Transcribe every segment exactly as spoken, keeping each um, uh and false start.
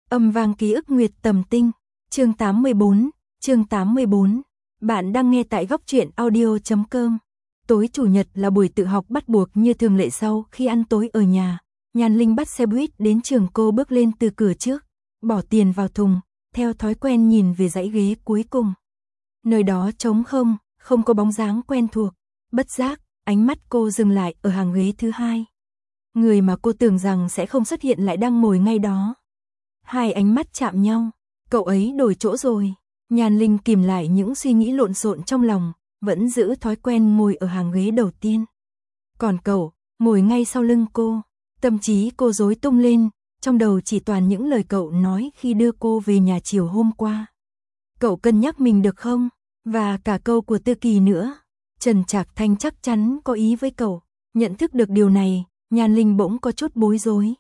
Âm vang ký ức Nguyệt Tầm Tinh, chương tám mươi bốn, chương tám mươi bốn. Bạn đang nghe tại góc truyện audio chấm com. Tối chủ nhật là buổi tự học bắt buộc như thường lệ sau khi ăn tối ở nhà. Nhan Linh bắt xe buýt đến trường, cô bước lên từ cửa trước, bỏ tiền vào thùng, theo thói quen nhìn về dãy ghế cuối cùng. Nơi đó trống không, không có bóng dáng quen thuộc. Bất giác, ánh mắt cô dừng lại ở hàng ghế thứ hai. Người mà cô tưởng rằng sẽ không xuất hiện lại đang ngồi ngay đó. Hai ánh mắt chạm nhau, cậu ấy đổi chỗ rồi. Nhan Linh kìm lại những suy nghĩ lộn xộn trong lòng, vẫn giữ thói quen ngồi ở hàng ghế đầu tiên. Còn cậu, ngồi ngay sau lưng cô. Tâm trí cô rối tung lên, trong đầu chỉ toàn những lời cậu nói khi đưa cô về nhà chiều hôm qua. Cậu cân nhắc mình được không? Và cả câu của Tư Kỳ nữa. Trần Trạc Thanh chắc chắn có ý với cậu. Nhận thức được điều này, Nhan Linh bỗng có chút bối rối.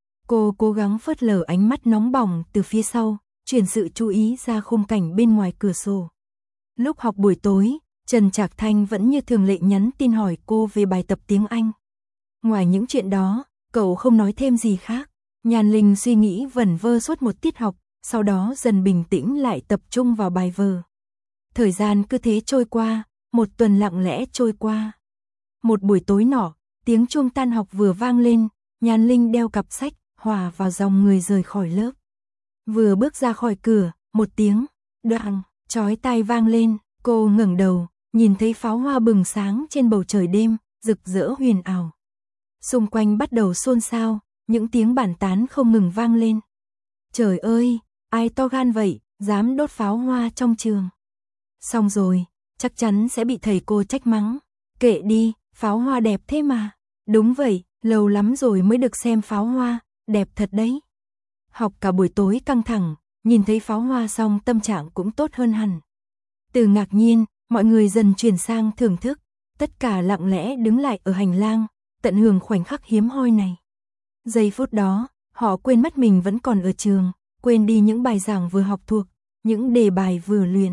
Cô cố gắng phớt lờ ánh mắt nóng bỏng từ phía sau, chuyển sự chú ý ra khung cảnh bên ngoài cửa sổ. Lúc học buổi tối, Trần Trạc Thanh vẫn như thường lệ nhắn tin hỏi cô về bài tập tiếng Anh. Ngoài những chuyện đó, cậu không nói thêm gì khác. Nhan Linh suy nghĩ vẩn vơ suốt một tiết học, sau đó dần bình tĩnh lại tập trung vào bài vở. Thời gian cứ thế trôi qua, một tuần lặng lẽ trôi qua. Một buổi tối nọ, tiếng chuông tan học vừa vang lên, Nhan Linh đeo cặp sách, hòa vào dòng người rời khỏi lớp. Vừa bước ra khỏi cửa, một tiếng đoàng chói tai vang lên, cô ngẩng đầu, nhìn thấy pháo hoa bừng sáng trên bầu trời đêm, rực rỡ huyền ảo. Xung quanh bắt đầu xôn xao, những tiếng bàn tán không ngừng vang lên. Trời ơi, ai to gan vậy, dám đốt pháo hoa trong trường. Xong rồi, chắc chắn sẽ bị thầy cô trách mắng. Kệ đi, pháo hoa đẹp thế mà. Đúng vậy, lâu lắm rồi mới được xem pháo hoa, đẹp thật đấy. Học cả buổi tối căng thẳng, nhìn thấy pháo hoa xong tâm trạng cũng tốt hơn hẳn. Từ ngạc nhiên, mọi người dần chuyển sang thưởng thức, tất cả lặng lẽ đứng lại ở hành lang, tận hưởng khoảnh khắc hiếm hoi này. Giây phút đó, họ quên mất mình vẫn còn ở trường, quên đi những bài giảng vừa học thuộc, những đề bài vừa luyện.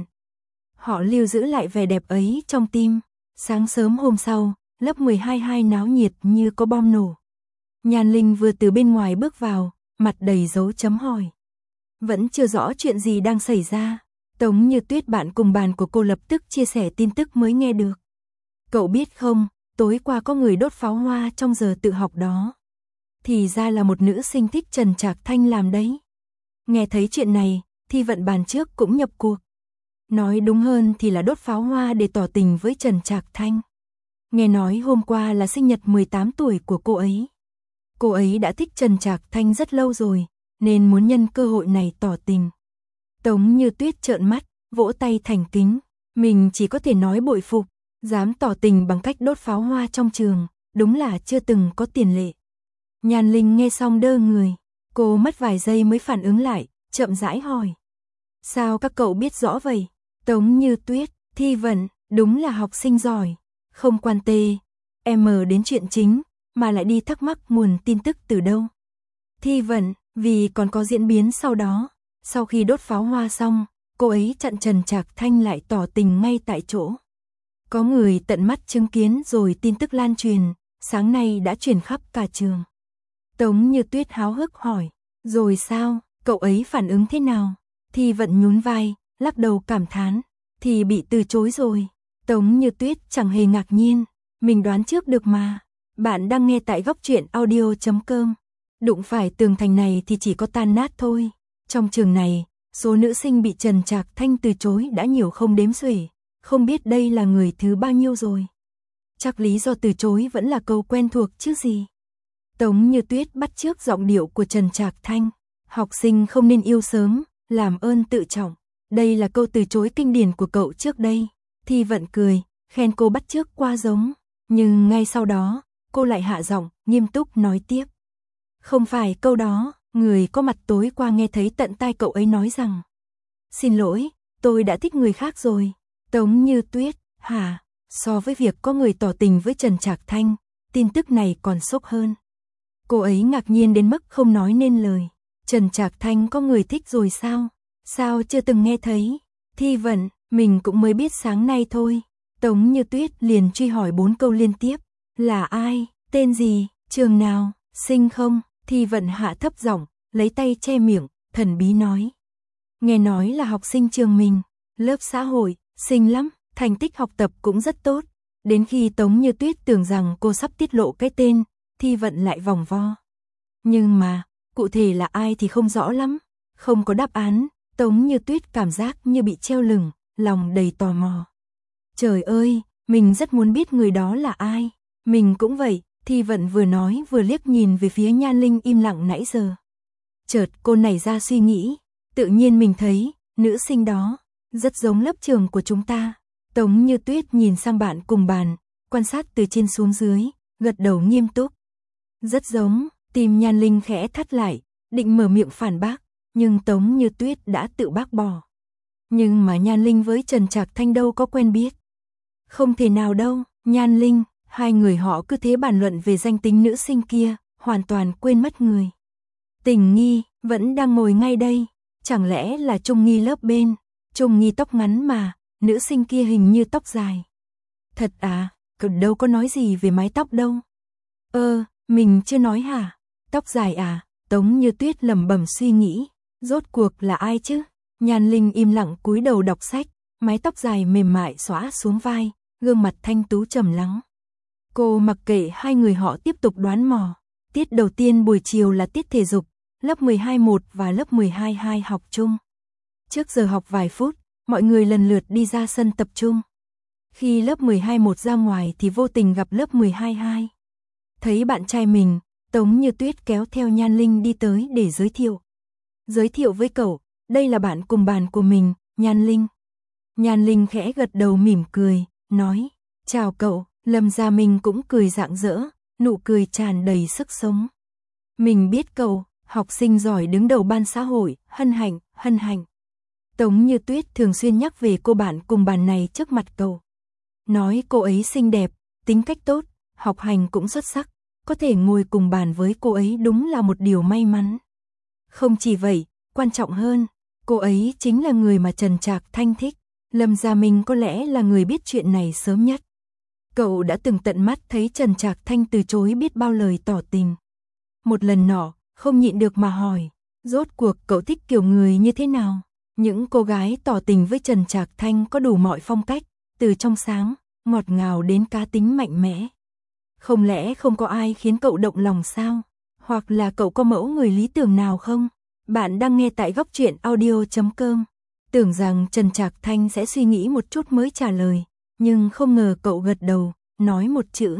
Họ lưu giữ lại vẻ đẹp ấy trong tim. Sáng sớm hôm sau, lớp mười hai hai náo nhiệt như có bom nổ. Nhan Linh vừa từ bên ngoài bước vào, mặt đầy dấu chấm hỏi. Vẫn chưa rõ chuyện gì đang xảy ra. Tống Như Tuyết, bạn cùng bàn của cô, lập tức chia sẻ tin tức mới nghe được. Cậu biết không, tối qua có người đốt pháo hoa trong giờ tự học đó. Thì ra là một nữ sinh thích Trần Trạc Thanh làm đấy. Nghe thấy chuyện này, Thi Vận bàn trước cũng nhập cuộc. Nói đúng hơn thì là đốt pháo hoa để tỏ tình với Trần Trạc Thanh. Nghe nói hôm qua là sinh nhật mười tám tuổi của cô ấy. Cô ấy đã thích Trần Trạc Thanh rất lâu rồi, nên muốn nhân cơ hội này tỏ tình. Tống Như Tuyết trợn mắt, vỗ tay thành kính. Mình chỉ có thể nói bội phục, dám tỏ tình bằng cách đốt pháo hoa trong trường, đúng là chưa từng có tiền lệ. Nhan Linh nghe xong đơ người, cô mất vài giây mới phản ứng lại, chậm rãi hỏi. Sao các cậu biết rõ vậy? Tống Như Tuyết, Thi Vận, đúng là học sinh giỏi. Không quan tê, em đến chuyện chính, mà lại đi thắc mắc nguồn tin tức từ đâu. Thi Vận, vì còn có diễn biến sau đó. Sau khi đốt pháo hoa xong, cô ấy chặn Trần Trạc Thanh lại tỏ tình ngay tại chỗ. Có người tận mắt chứng kiến rồi tin tức lan truyền, sáng nay đã truyền khắp cả trường. Tống Như Tuyết háo hức hỏi, rồi sao, cậu ấy phản ứng thế nào? Thi Vận nhún vai, lắc đầu cảm thán, thì bị từ chối rồi. Tống Như Tuyết chẳng hề ngạc nhiên, mình đoán trước được mà. Bạn đang nghe tại góc truyện audio chấm com. Đụng phải tường thành này thì chỉ có tan nát thôi. Trong trường này, số nữ sinh bị Trần Trạc Thanh từ chối đã nhiều không đếm xuể, không biết đây là người thứ bao nhiêu rồi. Chắc lý do từ chối vẫn là câu quen thuộc chứ gì. Tống Như Tuyết bắt chước giọng điệu của Trần Trạc Thanh, học sinh không nên yêu sớm, làm ơn tự trọng. Đây là câu từ chối kinh điển của cậu trước đây. Thi Vận cười, khen cô bắt chước qua giống, nhưng ngay sau đó, cô lại hạ giọng, nghiêm túc nói tiếp. Không phải câu đó, người có mặt tối qua nghe thấy tận tai cậu ấy nói rằng. Xin lỗi, tôi đã thích người khác rồi. Tống Như Tuyết, hả? So với việc có người tỏ tình với Trần Trạc Thanh, tin tức này còn sốc hơn. Cô ấy ngạc nhiên đến mức không nói nên lời. Trần Trạc Thanh có người thích rồi sao? Sao chưa từng nghe thấy? Thi Vận, mình cũng mới biết sáng nay thôi. Tống Như Tuyết liền truy hỏi bốn câu liên tiếp. Là ai? Tên gì? Trường nào? Sinh không? Thi Vận hạ thấp giọng, lấy tay che miệng, thần bí nói. Nghe nói là học sinh trường mình, lớp xã hội, xinh lắm, thành tích học tập cũng rất tốt. Đến khi Tống Như Tuyết tưởng rằng cô sắp tiết lộ cái tên, Thi Vận lại vòng vo. Nhưng mà, cụ thể là ai thì không rõ lắm, không có đáp án, Tống Như Tuyết cảm giác như bị treo lửng, lòng đầy tò mò. Trời ơi, mình rất muốn biết người đó là ai. Mình cũng vậy, Thi Vận vừa nói vừa liếc nhìn về phía Nhan Linh im lặng nãy giờ. Chợt cô nảy ra suy nghĩ, tự nhiên mình thấy, nữ sinh đó, rất giống lớp trường của chúng ta. Tống Như Tuyết nhìn sang bạn cùng bàn, quan sát từ trên xuống dưới, gật đầu nghiêm túc. Rất giống, tim Nhan Linh khẽ thắt lại, định mở miệng phản bác, nhưng Tống Như Tuyết đã tự bác bỏ. Nhưng mà Nhan Linh với Trần Trạc Thanh đâu có quen biết. Không thể nào đâu, Nhan Linh, hai người họ cứ thế bàn luận về danh tính nữ sinh kia, hoàn toàn quên mất người. Tình Nghi, vẫn đang ngồi ngay đây, chẳng lẽ là Trung Nghi lớp bên, Trung Nghi tóc ngắn mà, nữ sinh kia hình như tóc dài. Thật à, cậu đâu có nói gì về mái tóc đâu. Ơ, mình chưa nói hả, tóc dài à, Tống Như Tuyết lẩm bẩm suy nghĩ, rốt cuộc là ai chứ? Nhan Linh im lặng cúi đầu đọc sách, mái tóc dài mềm mại xõa xuống vai, gương mặt thanh tú trầm lắng. Cô mặc kệ hai người họ tiếp tục đoán mò. Tiết đầu tiên buổi chiều là tiết thể dục, lớp mười hai một và lớp mười hai hai học chung. Trước giờ học vài phút, mọi người lần lượt đi ra sân tập trung. Khi lớp mười hai một ra ngoài thì vô tình gặp lớp mười hai hai. Thấy bạn trai mình, Tống Như Tuyết kéo theo Nhan Linh đi tới để giới thiệu. Giới thiệu với cậu, đây là bạn cùng bàn của mình, Nhan Linh. Nhan Linh khẽ gật đầu mỉm cười, nói, chào cậu. Lâm Gia Minh cũng cười rạng rỡ, nụ cười tràn đầy sức sống. Mình biết cậu, học sinh giỏi đứng đầu ban xã hội, hân hạnh, hân hạnh. Tống Như Tuyết thường xuyên nhắc về cô bạn cùng bàn này trước mặt cậu. Nói cô ấy xinh đẹp, tính cách tốt, học hành cũng xuất sắc, có thể ngồi cùng bàn với cô ấy đúng là một điều may mắn. Không chỉ vậy, quan trọng hơn, cô ấy chính là người mà Trần Trạc Thanh thích. Lâm Gia Minh có lẽ là người biết chuyện này sớm nhất. Cậu đã từng tận mắt thấy Trần Trạc Thanh từ chối biết bao lời tỏ tình. Một lần nọ, không nhịn được mà hỏi, rốt cuộc cậu thích kiểu người như thế nào? Những cô gái tỏ tình với Trần Trạc Thanh có đủ mọi phong cách, từ trong sáng, ngọt ngào đến cá tính mạnh mẽ. Không lẽ không có ai khiến cậu động lòng sao? Hoặc là cậu có mẫu người lý tưởng nào không? Bạn đang nghe tại góc truyện audio chấm com. Tưởng rằng Trần Trạc Thanh sẽ suy nghĩ một chút mới trả lời. Nhưng không ngờ cậu gật đầu, nói một chữ.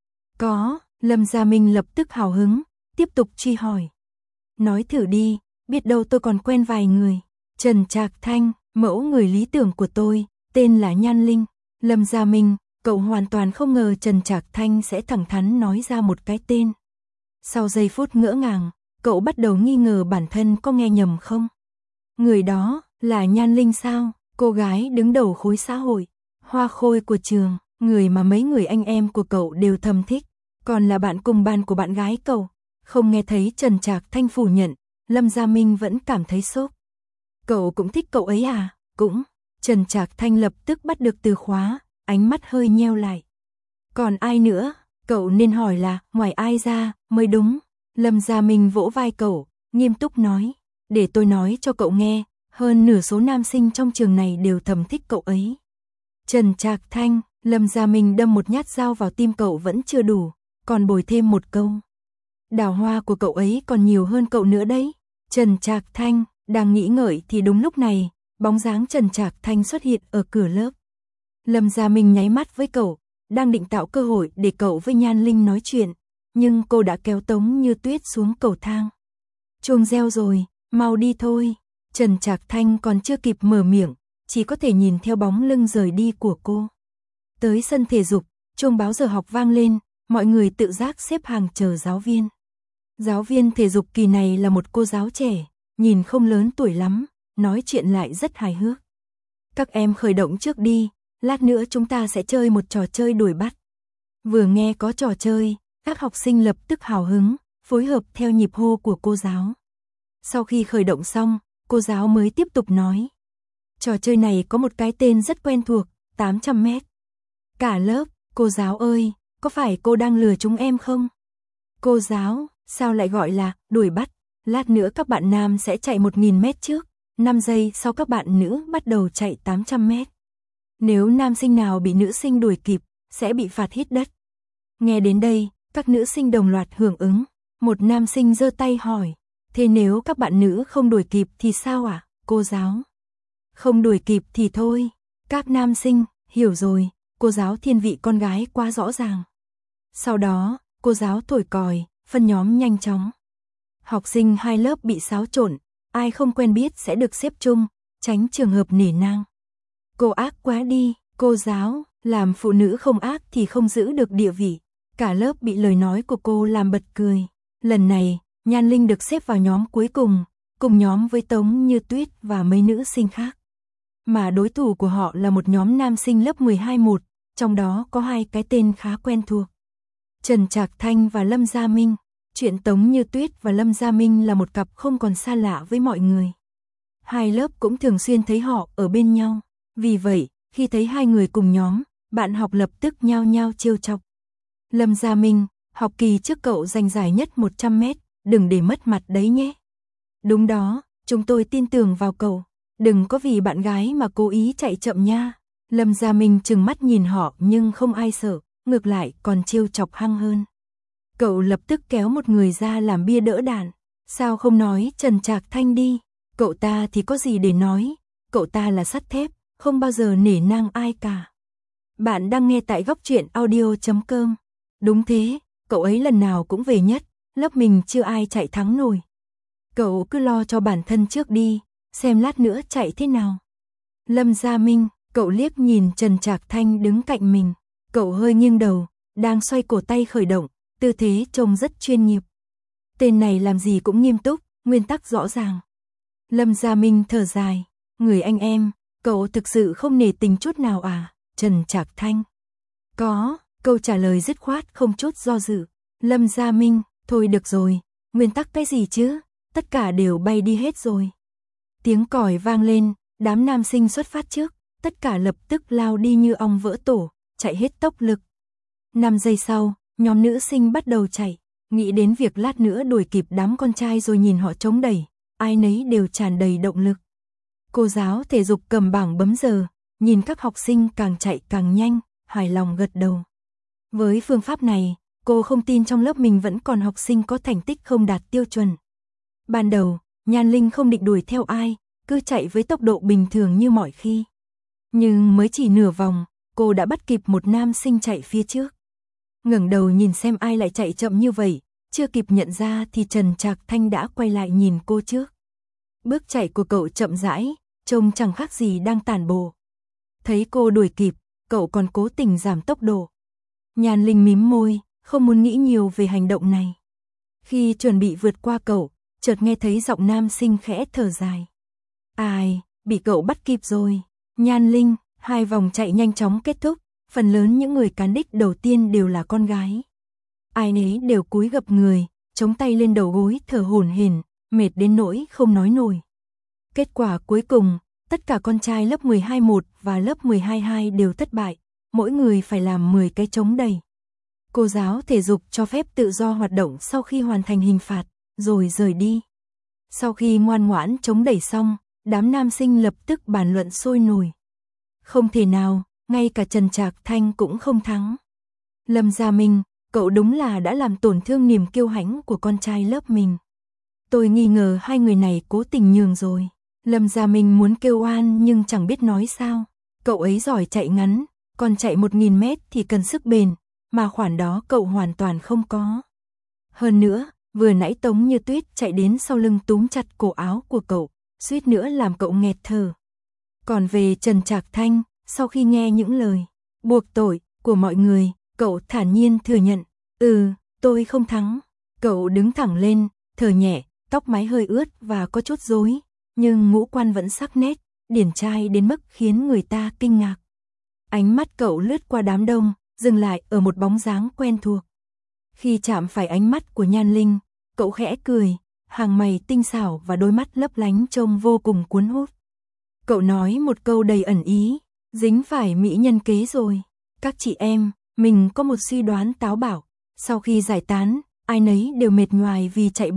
Có, Lâm Gia Minh lập tức hào hứng, tiếp tục truy hỏi. Nói thử đi, biết đâu tôi còn quen vài người. Trần Trạc Thanh, mẫu người lý tưởng của tôi, tên là Nhan Linh. Lâm Gia Minh, cậu hoàn toàn không ngờ Trần Trạc Thanh sẽ thẳng thắn nói ra một cái tên. Sau giây phút ngỡ ngàng, cậu bắt đầu nghi ngờ bản thân có nghe nhầm không? Người đó, là Nhan Linh sao? Cô gái đứng đầu khối xã hội. Hoa khôi của trường, người mà mấy người anh em của cậu đều thầm thích, còn là bạn cùng bàn của bạn gái cậu. Không nghe thấy Trần Trạc Thanh phủ nhận, Lâm Gia Minh vẫn cảm thấy sốc. Cậu cũng thích cậu ấy à? Cũng. Trần Trạc Thanh lập tức bắt được từ khóa, ánh mắt hơi nheo lại. Còn ai nữa? Cậu nên hỏi là ngoài ai ra mới đúng. Lâm Gia Minh vỗ vai cậu, nghiêm túc nói, để tôi nói cho cậu nghe, hơn nửa số nam sinh trong trường này đều thầm thích cậu ấy. Trần Trạc Thanh, Lâm Gia Minh đâm một nhát dao vào tim cậu vẫn chưa đủ, còn bồi thêm một câu. Đào hoa của cậu ấy còn nhiều hơn cậu nữa đấy. Trần Trạc Thanh, đang nghĩ ngợi thì đúng lúc này, bóng dáng Trần Trạc Thanh xuất hiện ở cửa lớp. Lâm Gia Minh nháy mắt với cậu, đang định tạo cơ hội để cậu với Nhan Linh nói chuyện, nhưng cô đã kéo Tống Như Tuyết xuống cầu thang. Chuông reo rồi, mau đi thôi. Trần Trạc Thanh còn chưa kịp mở miệng, chỉ có thể nhìn theo bóng lưng rời đi của cô. Tới sân thể dục, chuông báo giờ học vang lên, mọi người tự giác xếp hàng chờ giáo viên. Giáo viên thể dục kỳ này là một cô giáo trẻ, nhìn không lớn tuổi lắm, nói chuyện lại rất hài hước. Các em khởi động trước đi, lát nữa chúng ta sẽ chơi một trò chơi đuổi bắt. Vừa nghe có trò chơi, các học sinh lập tức hào hứng, phối hợp theo nhịp hô của cô giáo. Sau khi khởi động xong, cô giáo mới tiếp tục nói. Trò chơi này có một cái tên rất quen thuộc, tám trăm mét. Cả lớp, cô giáo ơi, có phải cô đang lừa chúng em không? Cô giáo, sao lại gọi là đuổi bắt? Lát nữa các bạn nam sẽ chạy một nghìn mét trước, năm giây sau các bạn nữ bắt đầu chạy tám trăm mét. Nếu nam sinh nào bị nữ sinh đuổi kịp, sẽ bị phạt hít đất. Nghe đến đây, các nữ sinh đồng loạt hưởng ứng. Một nam sinh giơ tay hỏi, thế nếu các bạn nữ không đuổi kịp thì sao ạ, à, cô giáo? Không đuổi kịp thì thôi. Các nam sinh, hiểu rồi, cô giáo thiên vị con gái quá rõ ràng. Sau đó, cô giáo thổi còi, phân nhóm nhanh chóng. Học sinh hai lớp bị xáo trộn, ai không quen biết sẽ được xếp chung, tránh trường hợp nể nang. Cô ác quá đi, cô giáo, làm phụ nữ không ác thì không giữ được địa vị. Cả lớp bị lời nói của cô làm bật cười. Lần này, Nhan Linh được xếp vào nhóm cuối cùng, cùng nhóm với Tống Như Tuyết và mấy nữ sinh khác. Mà đối thủ của họ là một nhóm nam sinh lớp mười hai một, trong đó có hai cái tên khá quen thuộc. Trần Trạc Thanh và Lâm Gia Minh. Chuyện Tống Như Tuyết và Lâm Gia Minh là một cặp không còn xa lạ với mọi người. Hai lớp cũng thường xuyên thấy họ ở bên nhau. Vì vậy, khi thấy hai người cùng nhóm, bạn học lập tức nhao nhao trêu chọc. Lâm Gia Minh, học kỳ trước cậu giành giải nhất một trăm mét, đừng để mất mặt đấy nhé. Đúng đó, chúng tôi tin tưởng vào cậu, đừng có vì bạn gái mà cố ý chạy chậm nha. Lâm Gia Minh trừng mắt nhìn họ nhưng không ai sợ, ngược lại còn trêu chọc hăng hơn. Cậu lập tức kéo một người ra làm bia đỡ đạn. Sao không nói Trần Trạc Thanh đi? Cậu ta thì có gì để nói? Cậu ta là sắt thép, không bao giờ nể nang ai cả. Bạn đang nghe tại góc truyện audio chấm com. Đúng thế, cậu ấy lần nào cũng về nhất, lớp mình chưa ai chạy thắng nổi. Cậu cứ lo cho bản thân trước đi, xem lát nữa chạy thế nào. Lâm Gia Minh, cậu liếc nhìn Trần Trạc Thanh đứng cạnh mình. Cậu hơi nghiêng đầu, đang xoay cổ tay khởi động, tư thế trông rất chuyên nghiệp. Tên này làm gì cũng nghiêm túc, nguyên tắc rõ ràng. Lâm Gia Minh thở dài, người anh em, cậu thực sự không nể tình chút nào à, Trần Trạc Thanh? Có, câu trả lời dứt khoát không chút do dự. Lâm Gia Minh, thôi được rồi, nguyên tắc cái gì chứ, tất cả đều bay đi hết rồi. Tiếng còi vang lên, đám nam sinh xuất phát trước, tất cả lập tức lao đi như ong vỡ tổ, chạy hết tốc lực. năm giây sau, nhóm nữ sinh bắt đầu chạy, nghĩ đến việc lát nữa đuổi kịp đám con trai rồi nhìn họ chống đẩy, ai nấy đều tràn đầy động lực. Cô giáo thể dục cầm bảng bấm giờ, nhìn các học sinh càng chạy càng nhanh, hài lòng gật đầu. Với phương pháp này, cô không tin trong lớp mình vẫn còn học sinh có thành tích không đạt tiêu chuẩn. Ban đầu, Nhan Linh không định đuổi theo ai, cứ chạy với tốc độ bình thường như mọi khi. Nhưng mới chỉ nửa vòng, cô đã bắt kịp một nam sinh chạy phía trước. Ngẩng đầu nhìn xem ai lại chạy chậm như vậy, chưa kịp nhận ra thì Trần Trạc Thanh đã quay lại nhìn cô trước. Bước chạy của cậu chậm rãi, trông chẳng khác gì đang tản bộ. Thấy cô đuổi kịp, cậu còn cố tình giảm tốc độ. Nhan Linh mím môi, không muốn nghĩ nhiều về hành động này. Khi chuẩn bị vượt qua cậu, chợt nghe thấy giọng nam sinh khẽ thở dài. Ai, bị cậu bắt kịp rồi. Nhan Linh, hai vòng chạy nhanh chóng kết thúc, phần lớn những người cán đích đầu tiên đều là con gái. Ai nấy đều cúi gập người, chống tay lên đầu gối thở hổn hển, mệt đến nỗi không nói nổi. Kết quả cuối cùng, tất cả con trai lớp mười hai một và lớp mười hai hai đều thất bại, mỗi người phải làm mười cái chống đẩy. Cô giáo thể dục cho phép tự do hoạt động sau khi hoàn thành hình phạt, rồi rời đi. Sau khi ngoan ngoãn chống đẩy xong, đám nam sinh lập tức bàn luận sôi nổi. Không thể nào, ngay cả Trần Trạc Thanh cũng không thắng. Lâm Gia Minh, cậu đúng là đã làm tổn thương niềm kiêu hãnh của con trai lớp mình. Tôi nghi ngờ hai người này cố tình nhường rồi. Lâm Gia Minh muốn kêu oan nhưng chẳng biết nói sao. Cậu ấy giỏi chạy ngắn, còn chạy một nghìn mét thì cần sức bền, mà khoản đó cậu hoàn toàn không có. Hơn nữa, vừa nãy Tống Như Tuyết chạy đến sau lưng túm chặt cổ áo của cậu, suýt nữa làm cậu nghẹt thở. Còn về Trần Trạc Thanh, sau khi nghe những lời buộc tội của mọi người, cậu thản nhiên thừa nhận, ừ, tôi không thắng. Cậu đứng thẳng lên, thở nhẹ, tóc mái hơi ướt và có chút rối, nhưng ngũ quan vẫn sắc nét, điển trai đến mức khiến người ta kinh ngạc. Ánh mắt cậu lướt qua đám đông, dừng lại ở một bóng dáng quen thuộc. Khi chạm phải ánh mắt của Nhan Linh, cậu khẽ cười, hàng mày tinh xảo và đôi mắt lấp lánh trông vô cùng cuốn hút. Cậu nói một câu đầy ẩn ý, dính phải mỹ nhân kế rồi. Các chị em, mình có một suy đoán táo bạo, sau khi giải tán, ai nấy đều mệt nhoài vì chạy bộ,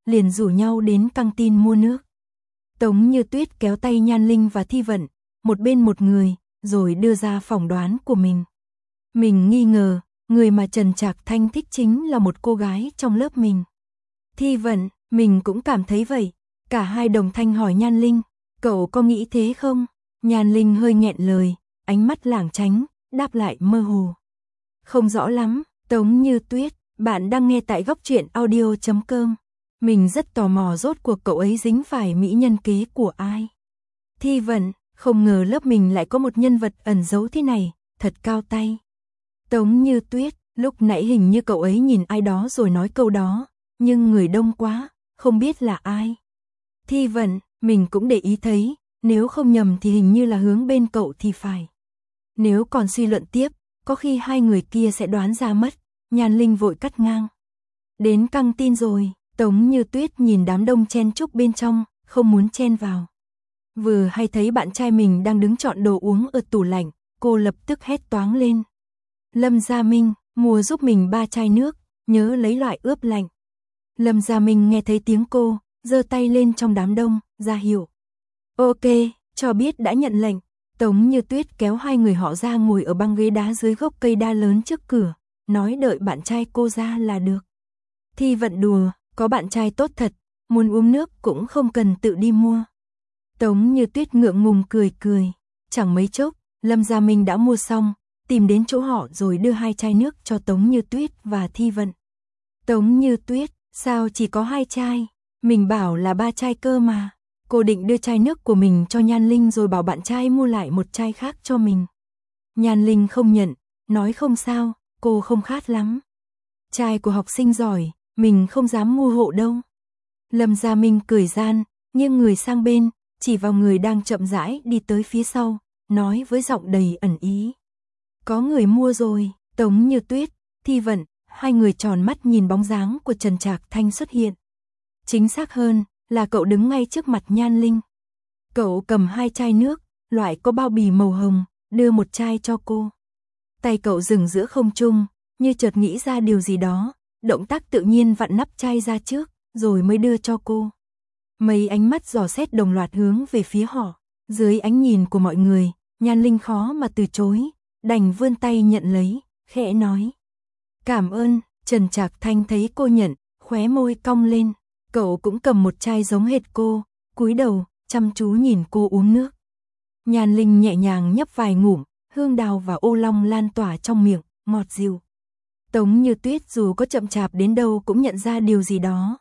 liền rủ nhau đến căng tin mua nước. Tống Như Tuyết kéo tay Nhan Linh và Thi Vận, một bên một người, rồi đưa ra phỏng đoán của mình. Mình nghi ngờ, người mà Trần Trạc Thanh thích chính là một cô gái trong lớp mình. Thi Vận, mình cũng cảm thấy vậy. Cả hai đồng thanh hỏi Nhan Linh, cậu có nghĩ thế không? Nhan Linh hơi nghẹn lời, ánh mắt lảng tránh, đáp lại mơ hồ. Không rõ lắm. Tống Như Tuyết, bạn đang nghe tại góc truyện audio chấm com. Mình rất tò mò rốt cuộc cậu ấy dính phải mỹ nhân kế của ai. Thi Vận, không ngờ lớp mình lại có một nhân vật ẩn giấu thế này, thật cao tay. Tống Như Tuyết, lúc nãy hình như cậu ấy nhìn ai đó rồi nói câu đó, nhưng người đông quá, không biết là ai. Thi Vận, mình cũng để ý thấy, nếu không nhầm thì hình như là hướng bên cậu thì phải. Nếu còn suy luận tiếp, có khi hai người kia sẽ đoán ra mất. Nhan Linh vội cắt ngang. Đến căng tin rồi. Tống Như Tuyết nhìn đám đông chen chúc bên trong, không muốn chen vào. Vừa hay thấy bạn trai mình đang đứng chọn đồ uống ở tủ lạnh, cô lập tức hét toáng lên. Lâm Gia Minh, mua giúp mình ba chai nước, nhớ lấy loại ướp lạnh. Lâm Gia Minh nghe thấy tiếng cô, giơ tay lên trong đám đông, ra hiệu. Ok, cho biết đã nhận lệnh. Tống Như Tuyết kéo hai người họ ra ngồi ở băng ghế đá dưới gốc cây đa lớn trước cửa, nói đợi bạn trai cô ra là được. Thi Vận đùa, có bạn trai tốt thật, muốn uống nước cũng không cần tự đi mua. Tống Như Tuyết ngượng ngùng cười cười, chẳng mấy chốc, Lâm Gia Minh đã mua xong, tìm đến chỗ họ rồi đưa hai chai nước cho Tống Như Tuyết và Thi Vận. Tống Như Tuyết, sao chỉ có hai chai? Mình bảo là ba chai cơ mà. Cô định đưa chai nước của mình cho Nhan Linh rồi bảo bạn trai mua lại một chai khác cho mình. Nhan Linh không nhận, nói không sao, cô không khát lắm. Chai của học sinh giỏi, mình không dám mua hộ đâu. Lâm Gia Minh cười gian, nghiêng người sang bên, chỉ vào người đang chậm rãi đi tới phía sau, nói với giọng đầy ẩn ý. Có người mua rồi. Tống Như Tuyết, Thi Vận, hai người tròn mắt nhìn bóng dáng của Trần Trạc Thanh xuất hiện. Chính xác hơn, là cậu đứng ngay trước mặt Nhan Linh. Cậu cầm hai chai nước, loại có bao bì màu hồng, đưa một chai cho cô. Tay cậu dừng giữa không trung, như chợt nghĩ ra điều gì đó, động tác tự nhiên vặn nắp chai ra trước, rồi mới đưa cho cô. Mấy ánh mắt dò xét đồng loạt hướng về phía họ, dưới ánh nhìn của mọi người, Nhan Linh khó mà từ chối, đành vươn tay nhận lấy, khẽ nói. Cảm ơn. Trần Trạc Thanh thấy cô nhận, khóe môi cong lên. Cậu cũng cầm một chai giống hệt cô, cúi đầu, chăm chú nhìn cô uống nước. Nhan Linh nhẹ nhàng nhấp vài ngụm, hương đào và ô long lan tỏa trong miệng, ngọt dịu. Tống Như Tuyết dù có chậm chạp đến đâu cũng nhận ra điều gì đó.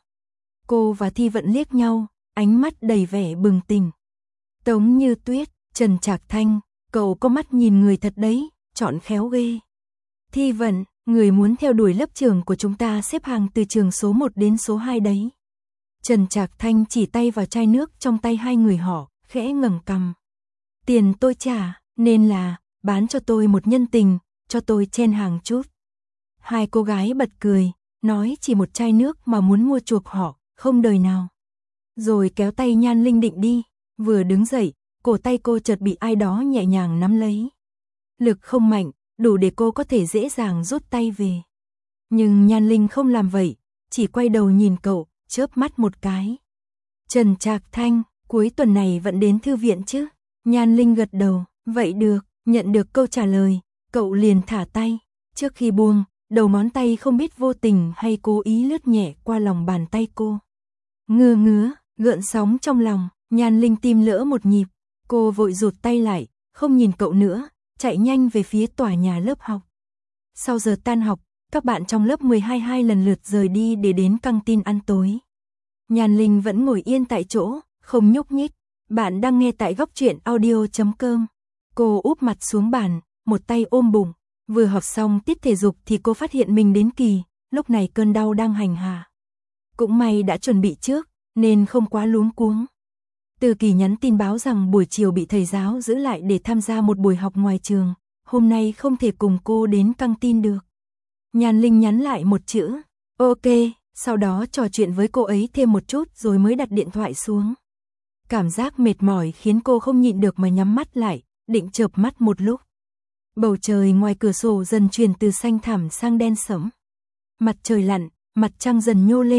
Cô và Thi Vận liếc nhau, ánh mắt đầy vẻ bừng tỉnh. Tống Như Tuyết, Trần Trạc Thanh, cậu có mắt nhìn người thật đấy, chọn khéo ghê. Thi Vận, người muốn theo đuổi lớp trường của chúng ta xếp hàng từ trường số một đến số hai đấy. Trần Trạc Thanh chỉ tay vào chai nước trong tay hai người họ, khẽ ngẩng cằm. Tiền tôi trả, nên là, bán cho tôi một nhân tình, cho tôi chen hàng chút. Hai cô gái bật cười, nói chỉ một chai nước mà muốn mua chuộc họ, không đời nào. Rồi kéo tay Nhan Linh định đi, vừa đứng dậy, cổ tay cô chợt bị ai đó nhẹ nhàng nắm lấy. Lực không mạnh, đủ để cô có thể dễ dàng rút tay về. Nhưng Nhan Linh không làm vậy, chỉ quay đầu nhìn cậu, chớp mắt một cái. Trần Trạc Thanh, cuối tuần này vẫn đến thư viện chứ? Nhan Linh gật đầu, vậy được. Nhận được câu trả lời, cậu liền thả tay. Trước khi buông, đầu ngón tay không biết vô tình hay cố ý lướt nhẹ qua lòng bàn tay cô. Ngứa ngứa, gợn sóng trong lòng, Nhan Linh tim lỡ một nhịp. Cô vội rụt tay lại, không nhìn cậu nữa, chạy nhanh về phía tòa nhà lớp học. Sau giờ tan học, các bạn trong lớp mười hai hai lần lượt rời đi để đến căng tin ăn tối. Nhan Linh vẫn ngồi yên tại chỗ, không nhúc nhích. Bạn đang nghe tại góc truyện audio chấm com. Cô úp mặt xuống bàn, một tay ôm bụng. Vừa học xong tiết thể dục thì cô phát hiện mình đến kỳ, lúc này cơn đau đang hành hạ. Cũng may đã chuẩn bị trước, nên không quá luống cuống. Từ Kỳ nhắn tin báo rằng buổi chiều bị thầy giáo giữ lại để tham gia một buổi học ngoài trường, hôm nay không thể cùng cô đến căng tin được. Nhan Linh nhắn lại một chữ, ok, sau đó trò chuyện với cô ấy thêm một chút rồi mới đặt điện thoại xuống. Cảm giác mệt mỏi khiến cô không nhịn được mà nhắm mắt lại, định chợp mắt một lúc. Bầu trời ngoài cửa sổ dần chuyển từ xanh thẳm sang đen sẫm. Mặt trời lặn, mặt trăng dần nhô lên,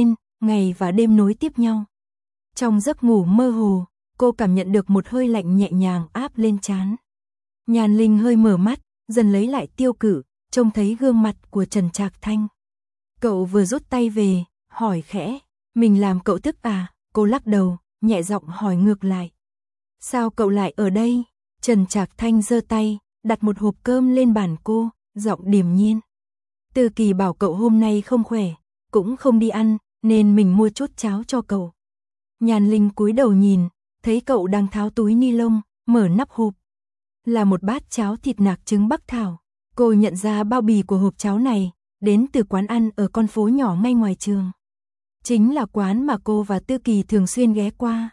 ngày và đêm nối tiếp nhau. Trong giấc ngủ mơ hồ, cô cảm nhận được một hơi lạnh nhẹ nhàng áp lên trán. Nhan Linh hơi mở mắt, dần lấy lại tiêu cự, trông thấy gương mặt của Trần Trạc Thanh. Cậu vừa rút tay về, hỏi khẽ, mình làm cậu tức à? Cô lắc đầu, nhẹ giọng hỏi ngược lại. Sao cậu lại ở đây? Trần Trạc Thanh giơ tay, đặt một hộp cơm lên bàn cô, giọng điềm nhiên. Tư Kỳ bảo cậu hôm nay không khỏe, cũng không đi ăn, nên mình mua chút cháo cho cậu. Nhan Linh cúi đầu nhìn, thấy cậu đang tháo túi ni lông, mở nắp hộp. Là một bát cháo thịt nạc trứng Bắc Thảo. Cô nhận ra bao bì của hộp cháo này, đến từ quán ăn ở con phố nhỏ ngay ngoài trường. Chính là quán mà cô và Tư Kỳ thường xuyên ghé qua.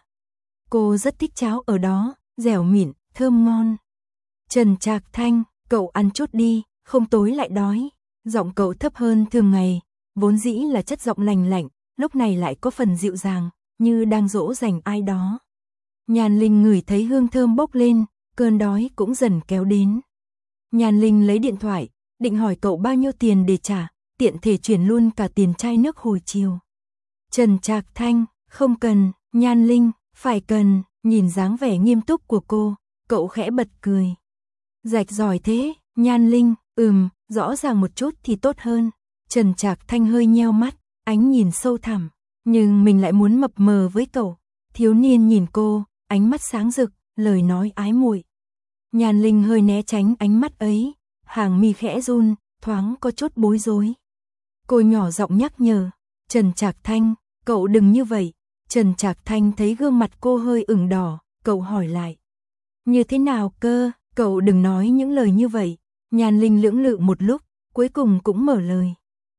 Cô rất thích cháo ở đó, dẻo mịn, thơm ngon. Trần Trạc Thanh, cậu ăn chút đi, không tối lại đói. Giọng cậu thấp hơn thường ngày, vốn dĩ là chất giọng lành lạnh, lúc này lại có phần dịu dàng, như đang dỗ dành ai đó. Nhan Linh ngửi thấy hương thơm bốc lên, cơn đói cũng dần kéo đến. Nhan Linh lấy điện thoại, định hỏi cậu bao nhiêu tiền để trả, tiện thể chuyển luôn cả tiền chai nước hồi chiều. Trần Trạc Thanh, không cần. Nhan Linh, phải cần. Nhìn dáng vẻ nghiêm túc của cô, cậu khẽ bật cười. Rạch ròi thế. Nhan Linh, ừm, rõ ràng một chút thì tốt hơn. Trần Trạc Thanh hơi nheo mắt, ánh nhìn sâu thẳm, nhưng mình lại muốn mập mờ với cậu. Thiếu niên nhìn cô, ánh mắt sáng rực, lời nói ái muội. Nhan Linh hơi né tránh ánh mắt ấy, hàng mi khẽ run, thoáng có chút bối rối. Cô nhỏ giọng nhắc nhở, Trần Trạc Thanh, cậu đừng như vậy. Trần Trạc Thanh thấy gương mặt cô hơi ửng đỏ, cậu hỏi lại. Như thế nào cơ, cậu đừng nói những lời như vậy. Nhan Linh lưỡng lự một lúc, cuối cùng cũng mở lời.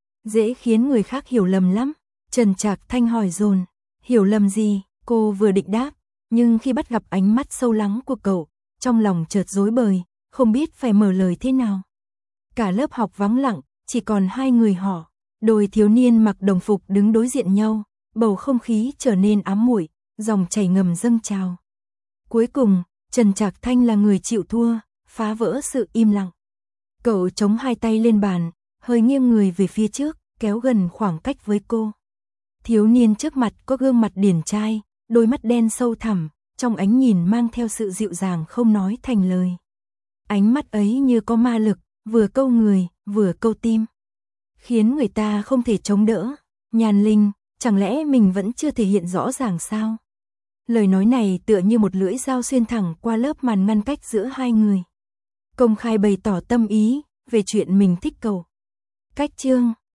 Dễ khiến người khác hiểu lầm lắm. Trần Trạc Thanh hỏi dồn, hiểu lầm gì? Cô vừa định đáp, nhưng khi bắt gặp ánh mắt sâu lắng của cậu, trong lòng chợt rối bời, không biết phải mở lời thế nào. Cả lớp học vắng lặng, chỉ còn hai người họ. Đôi thiếu niên mặc đồng phục đứng đối diện nhau, bầu không khí trở nên ám muội, dòng chảy ngầm dâng trào. Cuối cùng, Trần Trạc Thanh là người chịu thua, phá vỡ sự im lặng. Cậu chống hai tay lên bàn, hơi nghiêng người về phía trước, kéo gần khoảng cách với cô. Thiếu niên trước mặt có gương mặt điển trai, đôi mắt đen sâu thẳm, trong ánh nhìn mang theo sự dịu dàng không nói thành lời. Ánh mắt ấy như có ma lực, vừa câu người, vừa câu tim, khiến người ta không thể chống đỡ. Nhan Linh, chẳng lẽ mình vẫn chưa thể hiện rõ ràng sao? Lời nói này tựa như một lưỡi dao xuyên thẳng qua lớp màn ngăn cách giữa hai người. Công khai bày tỏ tâm ý về chuyện mình thích cậu. Cách chương